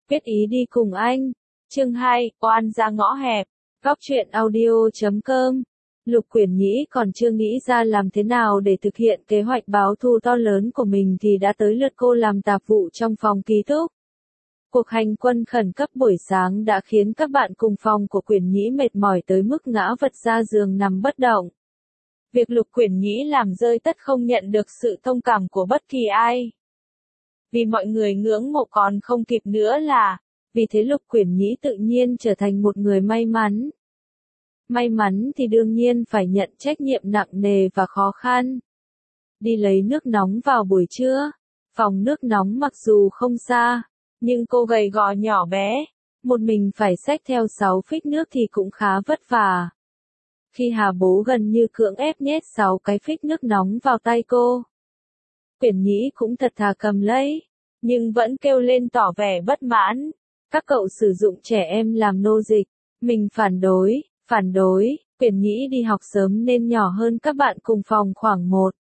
Quyết ý đi cùng anh. Chương 2, oan ra ngõ hẹp. Góc truyện audio.com. Lục Quyển Nhĩ còn chưa nghĩ ra làm thế nào để thực hiện kế hoạch báo thù to lớn của mình thì đã tới lượt cô làm tạp vụ trong phòng ký túc. Cuộc hành quân khẩn cấp buổi sáng đã khiến các bạn cùng phòng của Quyển Nhĩ mệt mỏi tới mức ngã vật ra giường nằm bất động. Việc Lục Quyển Nhĩ làm rơi tất không nhận được sự thông cảm của bất kỳ ai. Vì mọi người ngưỡng mộ còn không kịp nữa là, vì thế Lục Quyển Nhĩ tự nhiên trở thành một người may mắn. May mắn thì đương nhiên phải nhận trách nhiệm nặng nề và khó khăn. Đi lấy nước nóng vào buổi trưa, phòng nước nóng mặc dù không xa, nhưng cô gầy gò nhỏ bé, một mình phải xách theo 6 phích nước thì cũng khá vất vả. Khi Hà Bố gần như cưỡng ép nhét 6 cái phích nước nóng vào tay cô, Quyển Nhĩ cũng thật thà cầm lấy, nhưng vẫn kêu lên tỏ vẻ bất mãn. Các cậu sử dụng trẻ em làm nô dịch, mình phản đối, Quyển Nhĩ đi học sớm nên nhỏ hơn các bạn cùng phòng khoảng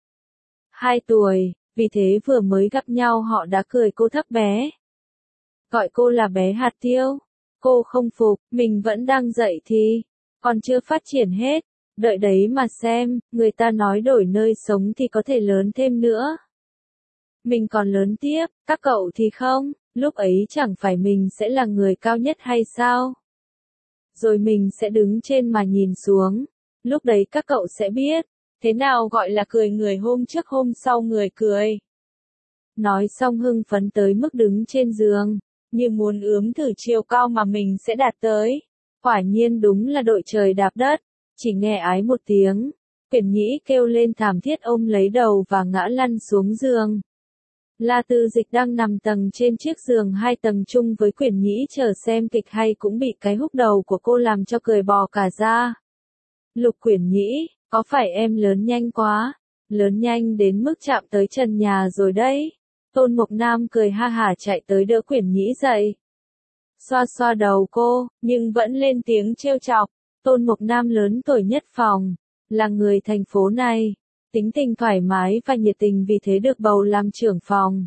1-2 tuổi, vì thế vừa mới gặp nhau họ đã cười cô thấp bé. Gọi cô là bé hạt tiêu, cô không phục, mình vẫn đang dậy thì, còn chưa phát triển hết, đợi đấy mà xem, người ta nói đổi nơi sống thì có thể lớn thêm nữa. Mình còn lớn tiếp, các cậu thì không, lúc ấy chẳng phải mình sẽ là người cao nhất hay sao? Rồi mình sẽ đứng trên mà nhìn xuống, lúc đấy các cậu sẽ biết, thế nào gọi là cười người hôm trước hôm sau người cười. Nói xong hưng phấn tới mức đứng trên giường, như muốn ướm thử chiều cao mà mình sẽ đạt tới. Quả nhiên đúng là đội trời đạp đất, chỉ nghe ái một tiếng, Quyển Nhĩ kêu lên thảm thiết ôm lấy đầu và ngã lăn xuống giường. La Tư Dịch đang nằm tầng trên chiếc giường 2 tầng chung với Quyển Nhĩ chờ xem kịch hay cũng bị cái húc đầu của cô làm cho cười bò cả ra. Lục Quyển Nhĩ, có phải em lớn nhanh quá, lớn nhanh đến mức chạm tới trần nhà rồi đấy. Tôn Mộc Nam cười ha hả chạy tới đỡ Quyển Nhĩ dậy. Xoa xoa đầu cô, nhưng vẫn lên tiếng trêu chọc. Tôn Mộc Nam lớn tuổi nhất phòng, là người thành phố này. Tính tình thoải mái và nhiệt tình vì thế được bầu làm trưởng phòng.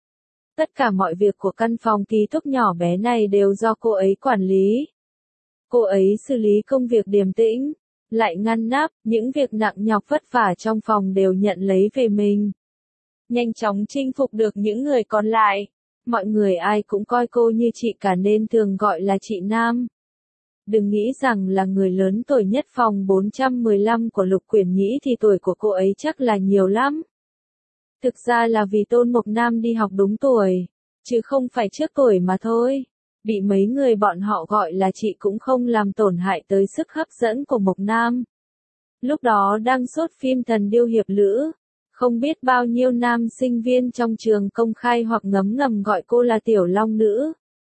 Tất cả mọi việc của căn phòng ký túc nhỏ bé này đều do cô ấy quản lý. Cô ấy xử lý công việc điềm tĩnh, lại ngăn nắp, những việc nặng nhọc vất vả trong phòng đều nhận lấy về mình. Nhanh chóng chinh phục được những người còn lại. Mọi người ai cũng coi cô như chị cả nên thường gọi là chị Nam. Đừng nghĩ rằng là người lớn tuổi nhất phòng 415 của Lục Quyển Nhĩ thì tuổi của cô ấy chắc là nhiều lắm. Thực ra là vì Tôn Mộc Nam đi học đúng tuổi, chứ không phải trước tuổi mà thôi. Bị mấy người bọn họ gọi là chị cũng không làm tổn hại tới sức hấp dẫn của Mộc Nam. Lúc đó đang sốt phim Thần Điêu Hiệp Lữ, không biết bao nhiêu nam sinh viên trong trường công khai hoặc ngấm ngầm gọi cô là Tiểu Long Nữ.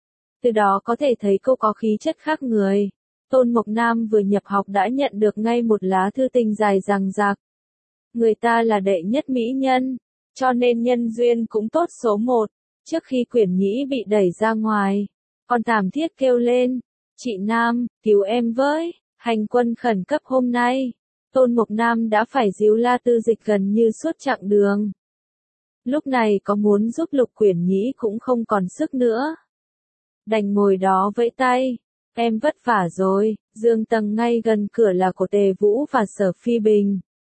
Từ đó có thể thấy cô có khí chất khác người. Tôn Mộc Nam vừa nhập học đã nhận được ngay một lá thư tình dài dằng dặc. Người ta là đệ nhất mỹ nhân, cho nên nhân duyên cũng tốt số 1. Trước khi Quyển Nhĩ bị đẩy ra ngoài, còn thảm thiết kêu lên, chị Nam, cứu em với, hành quân khẩn cấp hôm nay. Tôn Mộc Nam đã phải díu La Tư Dịch gần như suốt chặng đường. Lúc này có muốn giúp Lục Quyển Nhĩ cũng không còn sức nữa. Đành ngồi đó vẫy tay, em vất vả rồi, giường tầng ngay gần cửa là của Tề Vũ và Sở Phi Bình.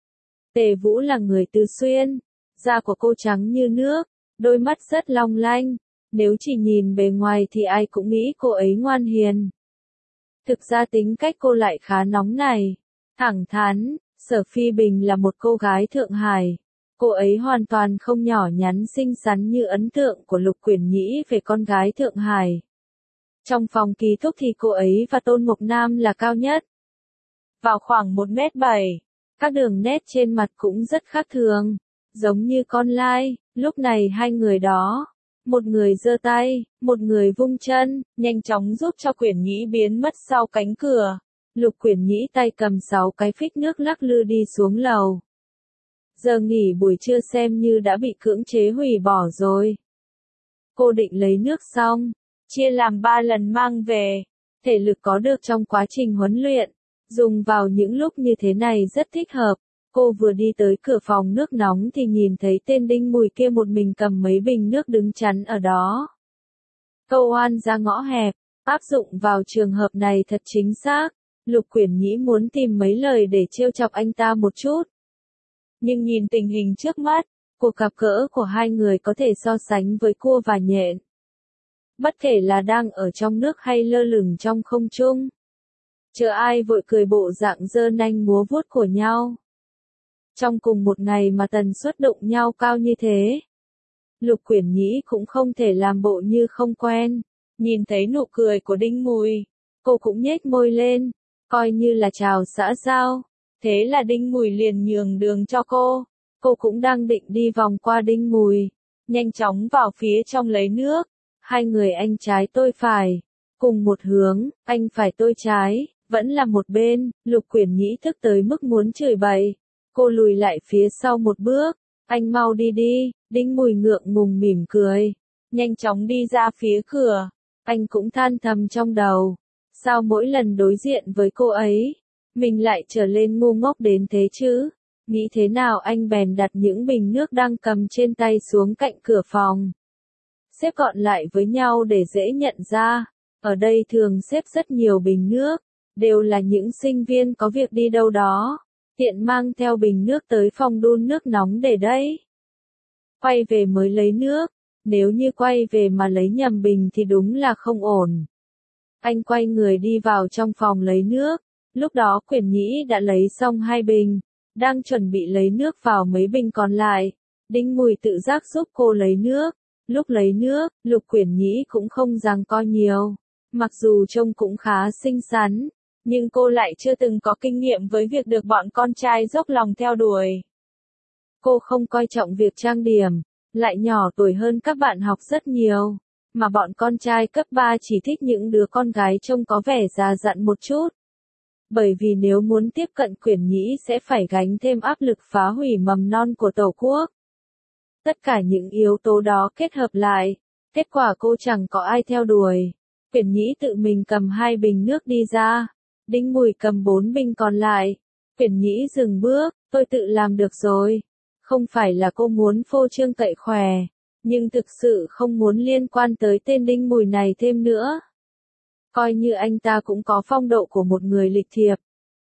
Tề Vũ là người Từ Xuyên, da của cô trắng như nước, đôi mắt rất long lanh, nếu chỉ nhìn bề ngoài thì ai cũng nghĩ cô ấy ngoan hiền. Thực ra tính cách cô lại khá nóng này, thẳng thắn. Sở Phi Bình là một cô gái Thượng Hải. Cô ấy hoàn toàn không nhỏ nhắn xinh xắn như ấn tượng của Lục Quyển Nhĩ về con gái Thượng Hải. Trong phòng ký túc thì cô ấy và Tôn Mộc Nam là cao nhất. Vào khoảng 1m7, các đường nét trên mặt cũng rất khác thường, giống như con lai. Lúc này hai người đó, một người giơ tay, một người vung chân, nhanh chóng giúp cho Quyển Nhĩ biến mất sau cánh cửa. Lục Quyển Nhĩ tay cầm 6 cái phích nước lắc lư đi xuống lầu. Giờ nghỉ buổi trưa xem như đã bị cưỡng chế hủy bỏ rồi. Cô định lấy nước xong, chia làm 3 lần mang về. Thể lực có được trong quá trình huấn luyện, dùng vào những lúc như thế này rất thích hợp. Cô vừa đi tới cửa phòng nước nóng thì nhìn thấy tên Đinh Mùi kia một mình cầm mấy bình nước đứng chắn ở đó. Câu oan ra ngõ hẹp, áp dụng vào trường hợp này thật chính xác. Lục Quyển Nhĩ muốn tìm mấy lời để trêu chọc anh ta một chút. Nhưng nhìn tình hình trước mắt, cuộc gặp gỡ của hai người có thể so sánh với cua và nhện. Bất kể là đang ở trong nước hay lơ lửng trong không trung. Chờ ai vội cười bộ dạng giơ nanh múa vuốt của nhau. Trong cùng một ngày mà tần suất đụng nhau cao như thế. Lục Quyển Nhĩ cũng không thể làm bộ như không quen. Nhìn thấy nụ cười của Đinh Mùi, cô cũng nhếch môi lên, coi như là chào xã giao. Thế là Đinh Mùi liền nhường đường cho cô. Cô cũng đang định đi vòng qua Đinh Mùi, nhanh chóng vào phía trong lấy nước. Hai người anh trái tôi phải, cùng một hướng, anh phải tôi trái, vẫn là một bên. Lục Quyển Nhĩ thức tới mức muốn chửi bậy. Cô lùi lại phía sau một bước, anh mau đi đi. Đinh Mùi ngượng ngùng mỉm cười, nhanh chóng đi ra phía cửa. Anh cũng than thầm trong đầu, sao mỗi lần đối diện với cô ấy, mình lại trở lên ngu ngốc đến thế chứ. Nghĩ thế nào anh bèn đặt những bình nước đang cầm trên tay xuống cạnh cửa phòng. Xếp gọn lại với nhau để dễ nhận ra. Ở đây thường xếp rất nhiều bình nước, đều là những sinh viên có việc đi đâu đó. Tiện mang theo bình nước tới phòng đun nước nóng để đấy. Quay về mới lấy nước, nếu như quay về mà lấy nhầm bình thì đúng là không ổn. Anh quay người đi vào trong phòng lấy nước, lúc đó Quyển Nhĩ đã lấy xong 2 bình, đang chuẩn bị lấy nước vào mấy bình còn lại. Đinh Mùi tự giác giúp cô lấy nước. Lúc lấy nước, Lục Quyển Nhĩ cũng không giằng co nhiều. Mặc dù trông cũng khá xinh xắn, nhưng cô lại chưa từng có kinh nghiệm với việc được bọn con trai dốc lòng theo đuổi. Cô không coi trọng việc trang điểm, lại nhỏ tuổi hơn các bạn học rất nhiều, mà bọn con trai cấp 3 chỉ thích những đứa con gái trông có vẻ già dặn một chút. Bởi vì nếu muốn tiếp cận Quyển Nhĩ sẽ phải gánh thêm áp lực phá hủy mầm non của Tổ quốc. Tất cả những yếu tố đó kết hợp lại, kết quả cô chẳng có ai theo đuổi. Quyển Nhĩ tự mình cầm 2 bình nước đi ra, Đinh Mùi cầm 4 bình còn lại. Quyển Nhĩ dừng bước, tôi tự làm được rồi. Không phải là cô muốn phô trương cậy khỏe, nhưng thực sự không muốn liên quan tới tên Đinh Mùi này thêm nữa. Coi như anh ta cũng có phong độ của một người lịch thiệp.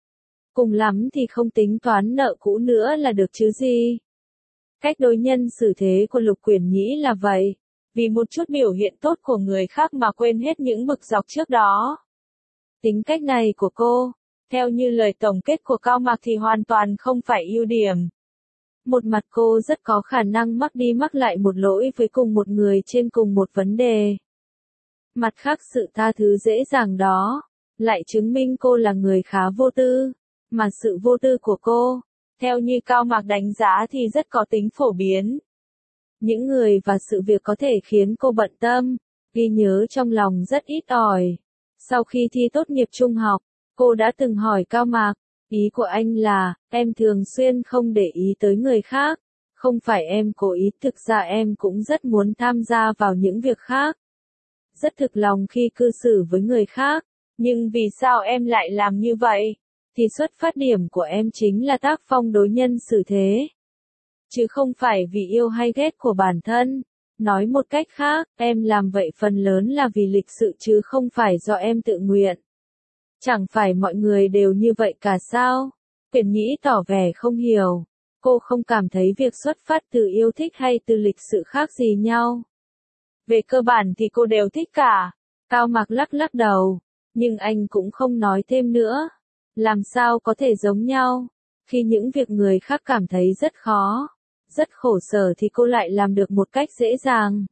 Cùng lắm thì không tính toán nợ cũ nữa là được chứ gì. Cách đối nhân xử thế của Lục Quyển Nhĩ là vậy, vì một chút biểu hiện tốt của người khác mà quên hết những bực dọc trước đó. Tính cách này của cô, theo như lời tổng kết của Cao Mạc thì hoàn toàn không phải ưu điểm. Một mặt cô rất có khả năng mắc đi mắc lại một lỗi với cùng một người trên cùng một vấn đề. Mặt khác sự tha thứ dễ dàng đó, lại chứng minh cô là người khá vô tư, mà sự vô tư của cô, theo như Cao Mạc đánh giá thì rất có tính phổ biến. Những người và sự việc có thể khiến cô bận tâm, ghi nhớ trong lòng rất ít ỏi. Sau khi thi tốt nghiệp trung học, cô đã từng hỏi Cao Mạc, ý của anh là, em thường xuyên không để ý tới người khác, không phải em cố ý, thực ra em cũng rất muốn tham gia vào những việc khác. Rất thực lòng khi cư xử với người khác, nhưng vì sao em lại làm như vậy? Thì xuất phát điểm của em chính là tác phong đối nhân xử thế. Chứ không phải vì yêu hay ghét của bản thân. Nói một cách khác, em làm vậy phần lớn là vì lịch sự chứ không phải do em tự nguyện. Chẳng phải mọi người đều như vậy cả sao? Quyển Nhĩ tỏ vẻ không hiểu. Cô không cảm thấy việc xuất phát từ yêu thích hay từ lịch sự khác gì nhau. Về cơ bản thì cô đều thích cả. Cao Mạc lắc lắc đầu. Nhưng anh cũng không nói thêm nữa. Làm sao có thể giống nhau? Khi những việc người khác cảm thấy rất khó, rất khổ sở thì cô lại làm được một cách dễ dàng.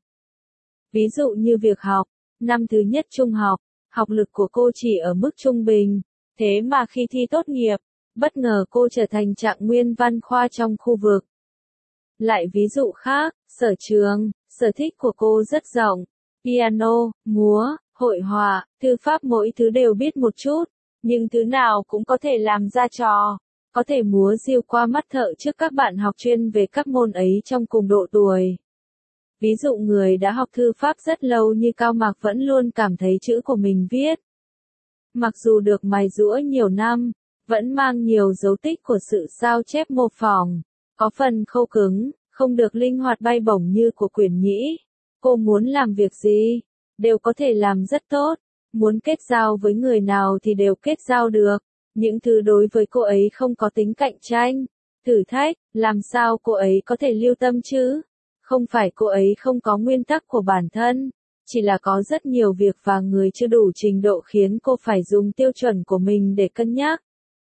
Ví dụ như việc học, năm thứ nhất trung học, học lực của cô chỉ ở mức trung bình. Thế mà khi thi tốt nghiệp, bất ngờ cô trở thành trạng nguyên văn khoa trong khu vực. Lại ví dụ khác, sở trường, sở thích của cô rất rộng. Piano, múa, hội họa, thư pháp mỗi thứ đều biết một chút. Nhưng thứ nào cũng có thể làm ra trò, có thể múa diều qua mắt thợ trước các bạn học chuyên về các môn ấy trong cùng độ tuổi. Ví dụ người đã học thư pháp rất lâu như Cao Mạc vẫn luôn cảm thấy chữ của mình viết. Mặc dù được mài giũa nhiều năm, vẫn mang nhiều dấu tích của sự sao chép mô phỏng, có phần khâu cứng, không được linh hoạt bay bổng như của Quyển Nhĩ. Cô muốn làm việc gì? đều có thể làm rất tốt. Muốn kết giao với người nào thì đều kết giao được. Những thứ đối với cô ấy không có tính cạnh tranh, thử thách, làm sao cô ấy có thể lưu tâm chứ? Không phải cô ấy không có nguyên tắc của bản thân, chỉ là có rất nhiều việc và người chưa đủ trình độ khiến cô phải dùng tiêu chuẩn của mình để cân nhắc.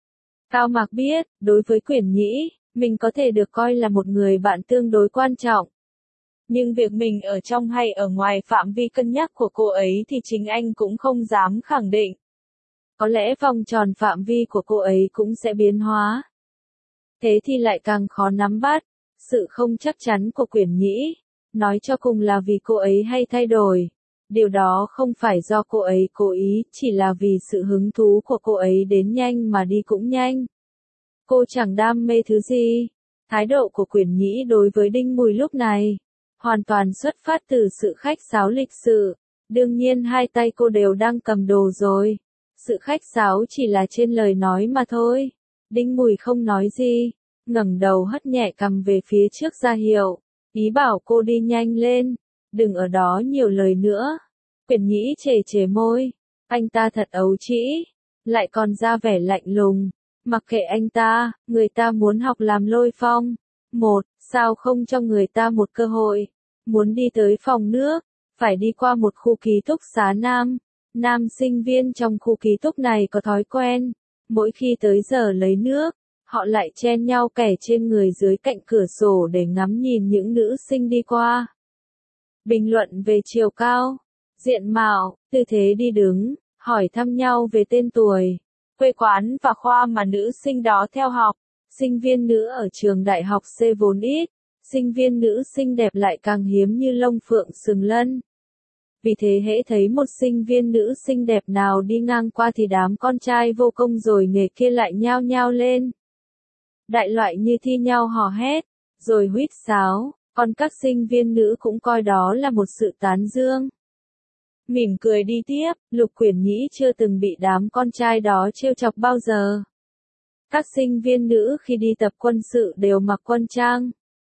Cao Mạc biết, đối với Quyển Nhĩ, mình có thể được coi là một người bạn tương đối quan trọng. Nhưng việc mình ở trong hay ở ngoài phạm vi cân nhắc của cô ấy thì chính anh cũng không dám khẳng định. Có lẽ vòng tròn phạm vi của cô ấy cũng sẽ biến hóa. Thế thì lại càng khó nắm bắt. Sự không chắc chắn của Quyển Nhĩ, nói cho cùng là vì cô ấy hay thay đổi. Điều đó không phải do cô ấy cố ý, chỉ là vì sự hứng thú của cô ấy đến nhanh mà đi cũng nhanh. Cô chẳng đam mê thứ gì. Thái độ của Quyển Nhĩ đối với Đinh Mùi lúc này, hoàn toàn xuất phát từ sự khách sáo lịch sự. Đương nhiên hai tay cô đều đang cầm đồ rồi. Sự khách sáo chỉ là trên lời nói mà thôi. Đinh Mùi không nói gì, ngẩng đầu hất nhẹ cằm về phía trước ra hiệu, ý bảo cô đi nhanh lên, đừng ở đó nhiều lời nữa. Quyển Nhĩ chề chề môi, anh ta thật ấu trĩ, lại còn ra vẻ lạnh lùng. Mặc kệ anh ta, người ta muốn học làm Lôi Phong. Sao không cho người ta một cơ hội? Muốn đi tới phòng nước, phải đi qua một khu ký túc xá nam. Nam sinh viên trong khu ký túc này có thói quen, mỗi khi tới giờ lấy nước, họ lại chen nhau kẻ trên người dưới cạnh cửa sổ để ngắm nhìn những nữ sinh đi qua. Bình luận về chiều cao, diện mạo, tư thế đi đứng, hỏi thăm nhau về tên tuổi, quê quán và khoa mà nữ sinh đó theo học. Sinh viên nữ ở trường đại học C vốn ít, sinh viên nữ xinh đẹp lại càng hiếm như lông phượng sừng lân. Vì thế hễ thấy một sinh viên nữ xinh đẹp nào đi ngang qua thì đám con trai vô công rồi nghề kia lại nhao nhao lên. Đại loại như thi nhau hò hét, rồi huýt sáo, còn các sinh viên nữ cũng coi đó là một sự tán dương. Mỉm cười đi tiếp, Lục Quyển Nhĩ chưa từng bị đám con trai đó trêu chọc bao giờ. Các sinh viên nữ khi đi tập quân sự đều mặc quân trang.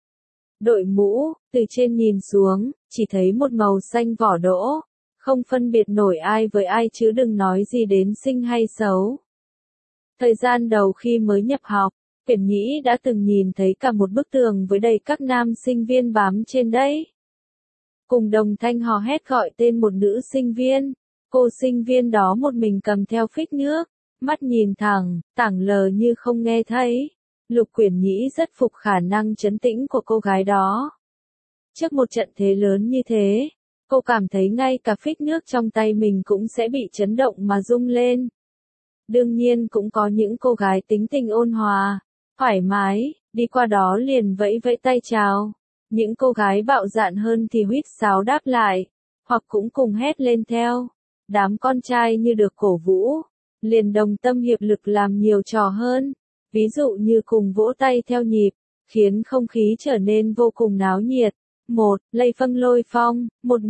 Đội mũ, từ trên nhìn xuống, chỉ thấy một màu xanh vỏ đỗ, không phân biệt nổi ai với ai chứ đừng nói gì đến xinh hay xấu. Thời gian đầu khi mới nhập học, Quyển Nhĩ đã từng nhìn thấy cả một bức tường với đầy các nam sinh viên bám trên đấy. Cùng đồng thanh hò hét gọi tên một nữ sinh viên, cô sinh viên đó một mình cầm theo phích nước, mắt nhìn thẳng, tảng lờ như không nghe thấy. Lục Quyển Nhĩ rất phục khả năng trấn tĩnh của cô gái đó. Trước một trận thế lớn như thế, cô cảm thấy ngay cả phích nước trong tay mình cũng sẽ bị chấn động mà rung lên. Đương nhiên cũng có những cô gái tính tình ôn hòa, thoải mái, đi qua đó liền vẫy vẫy tay chào. Những cô gái bạo dạn hơn thì huýt sáo đáp lại, hoặc cũng cùng hét lên theo. Đám con trai như được cổ vũ, liền đồng tâm hiệp lực làm nhiều trò hơn. Ví dụ như cùng vỗ tay theo nhịp, khiến không khí trở nên vô cùng náo nhiệt. Lây Phân Lôi Phong,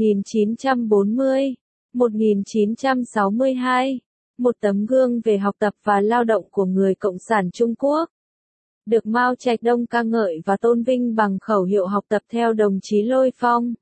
1940, 1962. Một tấm gương về học tập và lao động của người Cộng sản Trung Quốc. Được Mao Trạch Đông ca ngợi và tôn vinh bằng khẩu hiệu học tập theo đồng chí Lôi Phong.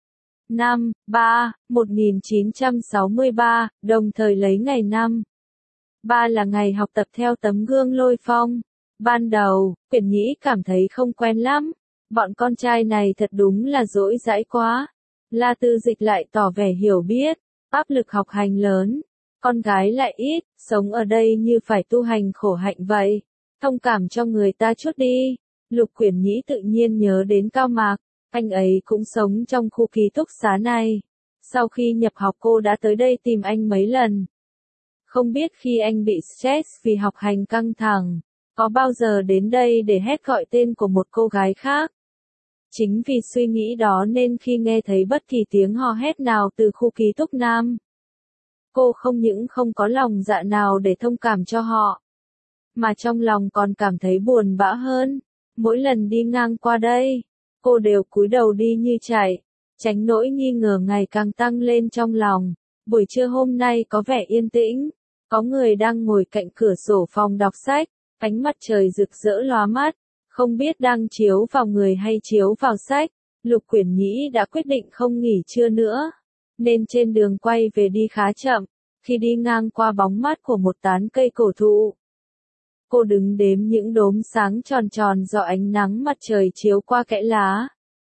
1963, đồng thời lấy ngày 3 là ngày học tập theo tấm gương Lôi Phong. Ban đầu, Quyển Nhĩ cảm thấy không quen lắm. Bọn con trai này thật đúng là dỗi dãi quá. La Tư Dịch lại tỏ vẻ hiểu biết, áp lực học hành lớn. Con gái lại ít, sống ở đây như phải tu hành khổ hạnh vậy. Thông cảm cho người ta chút đi. Lục Quyển Nhĩ tự nhiên nhớ đến Cao Mạc. Anh ấy cũng sống trong khu ký túc xá này. Sau khi nhập học cô đã tới đây tìm anh mấy lần. Không biết khi anh bị stress vì học hành căng thẳng, có bao giờ đến đây để hét gọi tên của một cô gái khác. Chính vì suy nghĩ đó nên khi nghe thấy bất kỳ tiếng hò hét nào từ khu ký túc nam, cô không những không có lòng dạ nào để thông cảm cho họ, mà trong lòng còn cảm thấy buồn bã hơn. Mỗi lần đi ngang qua đây, cô đều cúi đầu đi như chạy, tránh nỗi nghi ngờ ngày càng tăng lên trong lòng. Buổi trưa hôm nay có vẻ yên tĩnh, có người đang ngồi cạnh cửa sổ phòng đọc sách, ánh mặt trời rực rỡ lóa mắt, không biết đang chiếu vào người hay chiếu vào sách. Lục Quyển Nhĩ đã quyết định không nghỉ trưa nữa. nên trên đường quay về đi khá chậm, khi đi ngang qua bóng mát của một tán cây cổ thụ. Cô đứng đếm những đốm sáng tròn tròn do ánh nắng mặt trời chiếu qua kẽ lá.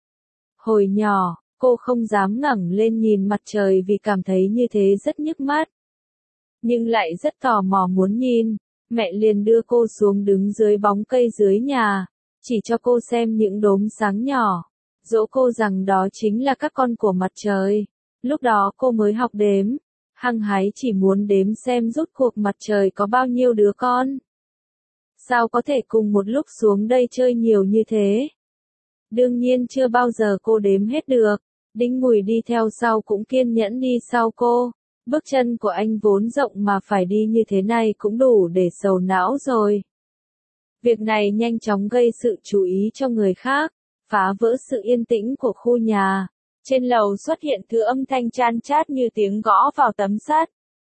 Hồi nhỏ, cô không dám ngẩng lên nhìn mặt trời vì cảm thấy như thế rất nhức mắt. Nhưng lại rất tò mò muốn nhìn, mẹ liền đưa cô xuống đứng dưới bóng cây dưới nhà, chỉ cho cô xem những đốm sáng nhỏ, dỗ cô rằng đó chính là các con của mặt trời. Lúc đó cô mới học đếm, hăng hái chỉ muốn đếm xem rốt cuộc mặt trời có bao nhiêu đứa con. Sao có thể cùng một lúc xuống đây chơi nhiều như thế? Đương nhiên chưa bao giờ cô đếm hết được. Đinh Mùi đi theo sau cũng kiên nhẫn đi sau cô. Bước chân của anh vốn rộng mà phải đi như thế này cũng đủ để sầu não rồi. Việc này nhanh chóng gây sự chú ý cho người khác, phá vỡ sự yên tĩnh của khu nhà. Trên lầu xuất hiện thứ âm thanh chan chát như tiếng gõ vào tấm sắt.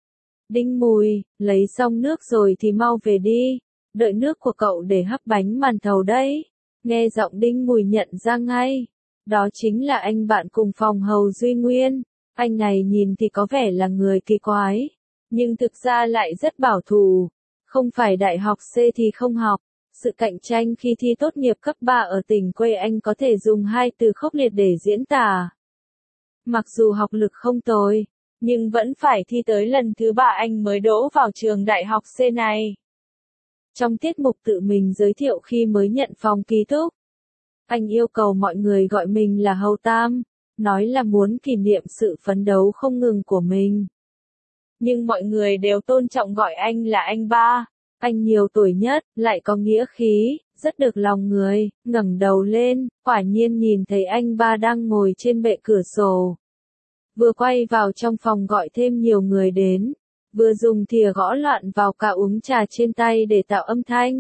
Đinh Mùi, lấy xong nước rồi thì mau về đi, đợi nước của cậu để hấp bánh màn thầu đấy. Nghe giọng Đinh Mùi nhận ra ngay, đó chính là anh bạn cùng phòng hầu Duy Nguyên. Anh này nhìn thì có vẻ là người kỳ quái, nhưng thực ra lại rất bảo thủ, không phải đại học C thì không học. Sự cạnh tranh khi thi tốt nghiệp cấp 3 ở tỉnh quê anh có thể dùng hai từ khốc liệt để diễn tả. Mặc dù học lực không tồi, nhưng vẫn phải thi tới lần thứ 3 anh mới đỗ vào trường đại học C này. Trong tiết mục tự mình giới thiệu khi mới nhận phòng ký túc, anh yêu cầu mọi người gọi mình là Hầu Tam, nói là muốn kỷ niệm sự phấn đấu không ngừng của mình. Nhưng mọi người đều tôn trọng gọi anh là anh Ba. Anh nhiều tuổi nhất, lại có nghĩa khí, rất được lòng người. Ngẩng đầu lên, quả nhiên nhìn thấy anh Ba đang ngồi trên bệ cửa sổ. Vừa quay vào trong phòng gọi thêm nhiều người đến, vừa dùng thìa gõ loạn vào cả uống trà trên tay để tạo âm thanh.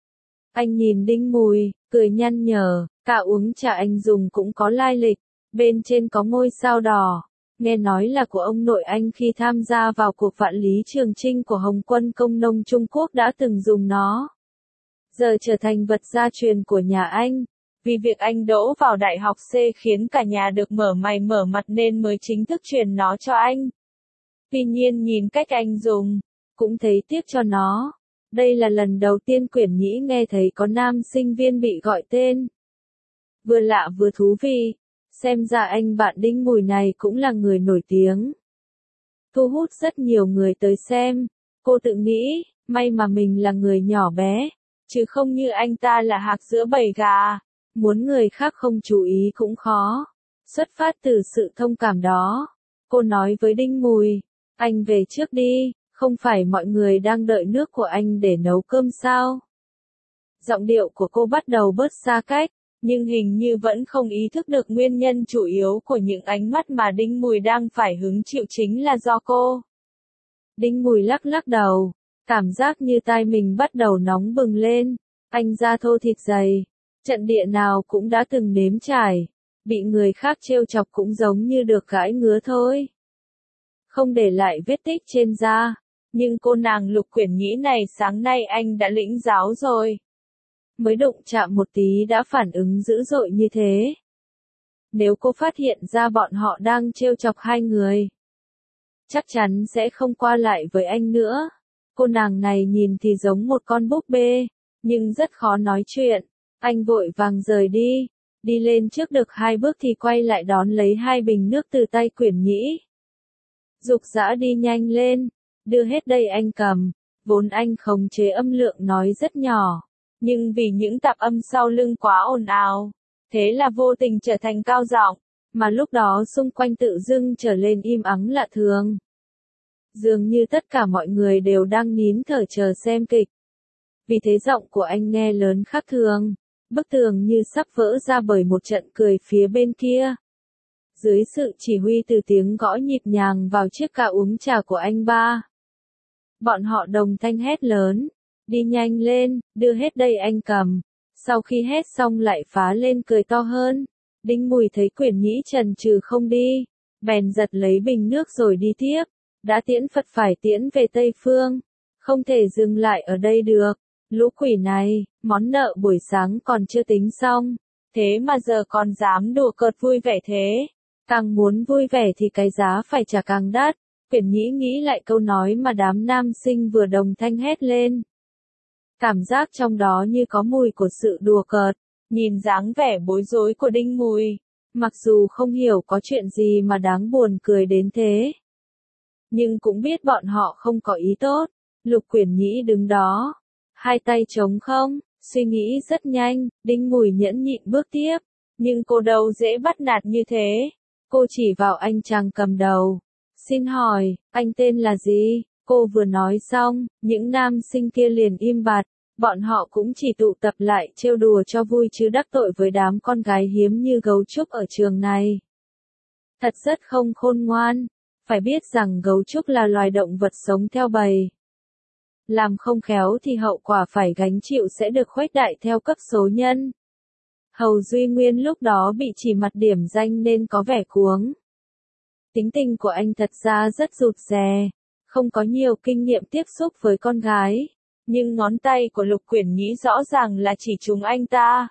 Anh nhìn Đinh Mùi, cười nhăn nhở, cả uống trà anh dùng cũng có lai lịch, bên trên có ngôi sao đỏ. Nghe nói là của ông nội anh khi tham gia vào cuộc vạn lý trường chinh của Hồng quân Công nông Trung Quốc đã từng dùng nó. Giờ trở thành vật gia truyền của nhà anh. Vì việc anh đỗ vào đại học C khiến cả nhà được mở mày mở mặt nên mới chính thức truyền nó cho anh. Tuy nhiên nhìn cách anh dùng, cũng thấy tiếc cho nó. Đây là lần đầu tiên Quyển Nhĩ nghe thấy có nam sinh viên bị gọi tên. Vừa lạ vừa thú vị. Xem ra anh bạn Đinh Mùi này cũng là người nổi tiếng. Thu hút rất nhiều người tới xem. Cô tự nghĩ, may mà mình là người nhỏ bé, chứ không như anh ta là hạc giữa bầy gà. Muốn người khác không chú ý cũng khó. Xuất phát từ sự thông cảm đó, cô nói với Đinh Mùi, anh về trước đi, không phải mọi người đang đợi nước của anh để nấu cơm sao? Giọng điệu của cô bắt đầu bớt xa cách. Nhưng hình như vẫn không ý thức được nguyên nhân chủ yếu của những ánh mắt mà Đinh Mùi đang phải hứng chịu chính là do cô. Đinh Mùi lắc lắc đầu, cảm giác như tai mình bắt đầu nóng bừng lên. Anh da thô thịt dày, trận địa nào cũng đã từng nếm trải, bị người khác trêu chọc cũng giống như được gãi ngứa thôi. Không để lại vết tích trên da, nhưng cô nàng Lục Quyển Nhĩ này sáng nay anh đã lĩnh giáo rồi. Mới đụng chạm một tí đã phản ứng dữ dội như thế. Nếu cô phát hiện ra bọn họ đang trêu chọc hai người, chắc chắn sẽ không qua lại với anh nữa. Cô nàng này nhìn thì giống một con búp bê, nhưng rất khó nói chuyện. Anh vội vàng rời đi, đi lên trước được 2 bước thì quay lại đón lấy 2 bình nước từ tay Quyển Nhĩ. Dục dã đi nhanh lên, đưa hết đây anh cầm. Vốn anh khống chế âm lượng nói rất nhỏ, nhưng vì những tạp âm sau lưng quá ồn ào, thế là vô tình trở thành cao giọng, mà lúc đó xung quanh tự dưng trở lên im ắng lạ thường. Dường như tất cả mọi người đều đang nín thở chờ xem kịch. Vì thế giọng của anh nghe lớn khác thường, bức tường như sắp vỡ ra bởi một trận cười phía bên kia. Dưới sự chỉ huy từ tiếng gõ nhịp nhàng vào chiếc ca uống trà của anh Ba, bọn họ đồng thanh hét lớn. Đi nhanh lên, đưa hết đây anh cầm. Sau khi hét xong lại phá lên cười to hơn. Đinh Mùi thấy Quyển Nhĩ chần chừ không đi, bèn giật lấy bình nước rồi đi tiếp. Đã tiễn Phật phải tiễn về Tây Phương, không thể dừng lại ở đây được. Lũ quỷ này, món nợ buổi sáng còn chưa tính xong, thế mà giờ còn dám đùa cợt vui vẻ thế. Càng muốn vui vẻ thì cái giá phải trả càng đắt. Quyển Nhĩ nghĩ lại câu nói mà đám nam sinh vừa đồng thanh hét lên. Cảm giác trong đó như có mùi của sự đùa cợt. Nhìn dáng vẻ bối rối của Đinh Mùi, mặc dù không hiểu có chuyện gì mà đáng buồn cười đến thế, nhưng cũng biết bọn họ không có ý tốt. Lục Quyển Nhĩ đứng đó, hai tay trống không, suy nghĩ rất nhanh. Đinh Mùi nhẫn nhịn bước tiếp, nhưng cô đâu dễ bắt nạt như thế. Cô chỉ vào anh chàng cầm đầu. Xin hỏi, anh tên là gì? Cô vừa nói xong, những nam sinh kia liền im bặt. Bọn họ cũng chỉ tụ tập lại trêu đùa cho vui chứ đắc tội với đám con gái hiếm như gấu trúc ở trường này. Thật rất không khôn ngoan. Phải biết rằng gấu trúc là loài động vật sống theo bầy. Làm không khéo thì hậu quả phải gánh chịu sẽ được khuếch đại theo cấp số nhân. Hầu Duy Nguyên lúc đó bị chỉ mặt điểm danh nên có vẻ cuống. Tính tình của anh thật ra rất rụt rè, không có nhiều kinh nghiệm tiếp xúc với con gái. Nhưng ngón tay của Lục Quyển Nhĩ rõ ràng là chỉ trúng anh ta.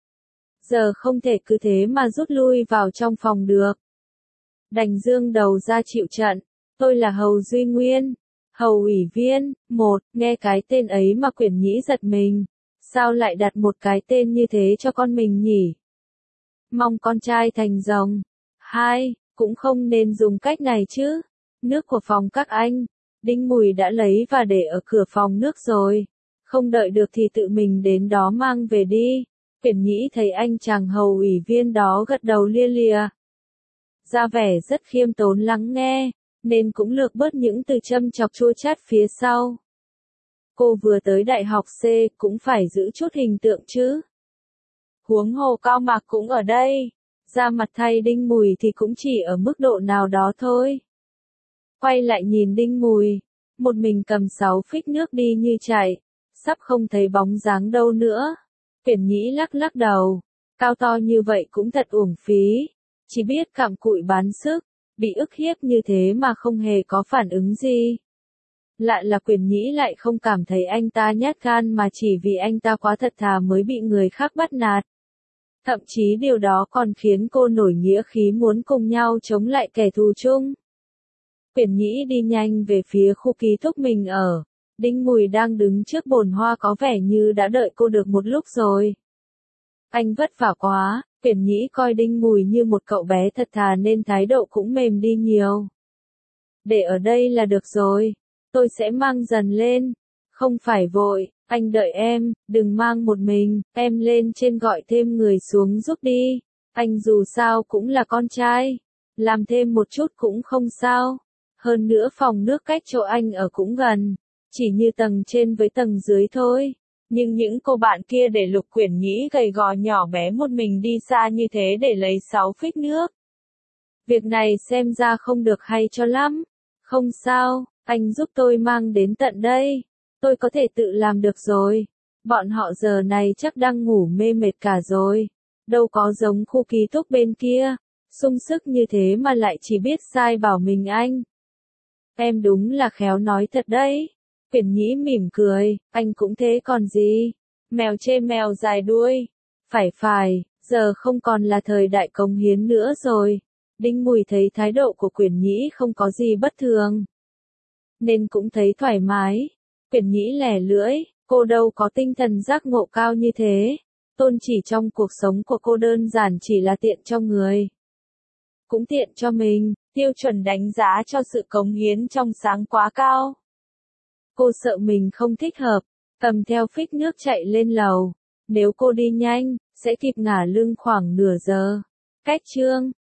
Giờ không thể cứ thế mà rút lui vào trong phòng được. Đành dương đầu ra chịu trận. Tôi là Hầu Duy Nguyên, Hầu ủy viên. Nghe cái tên ấy mà Quyển Nhĩ giật mình. Sao lại đặt một cái tên như thế cho con mình nhỉ? Mong con trai thành rồng. 2. Cũng không nên dùng cách này chứ. Nước của phòng các anh, Đinh Mùi đã lấy và để ở cửa phòng nước rồi. Không đợi được thì tự mình đến đó mang về đi. Quyển Nhĩ thấy anh chàng hầu ủy viên đó gật đầu lia lịa, ra vẻ rất khiêm tốn lắng nghe, nên cũng lược bớt những từ châm chọc chua chát phía sau. Cô vừa tới đại học C, cũng phải giữ chút hình tượng chứ. Huống hồ Cao Mạc cũng ở đây. Ra mặt thay Đinh Mùi thì cũng chỉ ở mức độ nào đó thôi. Quay lại nhìn Đinh Mùi, một mình cầm 6 phích nước đi như chạy, sắp không thấy bóng dáng đâu nữa. Quyển Nhĩ lắc lắc đầu, cao to như vậy cũng thật uổng phí, chỉ biết cặm cụi bán sức, bị ức hiếp như thế mà không hề có phản ứng gì. Lạ là Quyển Nhĩ lại không cảm thấy anh ta nhát gan mà chỉ vì anh ta quá thật thà mới bị người khác bắt nạt. Thậm chí điều đó còn khiến cô nổi nghĩa khí muốn cùng nhau chống lại kẻ thù chung. Quyển Nhĩ đi nhanh về phía khu ký túc mình ở. Đinh Mùi đang đứng trước bồn hoa có vẻ như đã đợi cô được một lúc rồi. Anh vất vả quá. Quyển Nhĩ coi Đinh Mùi như một cậu bé thật thà nên thái độ cũng mềm đi nhiều. Để ở đây là được rồi. Tôi sẽ mang dần lên. Không phải vội, anh đợi em, đừng mang một mình, em lên trên gọi thêm người xuống giúp đi. Anh dù sao cũng là con trai. Làm thêm một chút cũng không sao. Hơn nữa phòng nước cách chỗ anh ở cũng gần. Chỉ như tầng trên với tầng dưới thôi. Nhưng những cô bạn kia để Lục Quyển Nhĩ gầy gò nhỏ bé một mình đi xa như thế để lấy 6 phích nước. Việc này xem ra không được hay cho lắm. Không sao, anh giúp tôi mang đến tận đây. Tôi có thể tự làm được rồi. Bọn họ giờ này chắc đang ngủ mê mệt cả rồi. Đâu có giống khu ký túc bên kia. Sung sức như thế mà lại chỉ biết sai bảo mình anh. Em đúng là khéo nói thật đấy. Quyển Nhĩ mỉm cười, anh cũng thế còn gì. Mèo chê mèo dài đuôi. Phải, giờ không còn là thời đại cống hiến nữa rồi. Đinh Mùi thấy thái độ của Quyển Nhĩ không có gì bất thường, nên cũng thấy thoải mái. Quyển Nhĩ lẻ lưỡi, cô đâu có tinh thần giác ngộ cao như thế. Tôn chỉ trong cuộc sống của cô đơn giản chỉ là tiện cho người, cũng tiện cho mình. Tiêu chuẩn đánh giá cho sự cống hiến trong sáng quá cao. Cô sợ mình không thích hợp, cầm theo phích nước chạy lên lầu. Nếu cô đi nhanh, sẽ kịp ngả lưng khoảng nửa giờ. Cách chương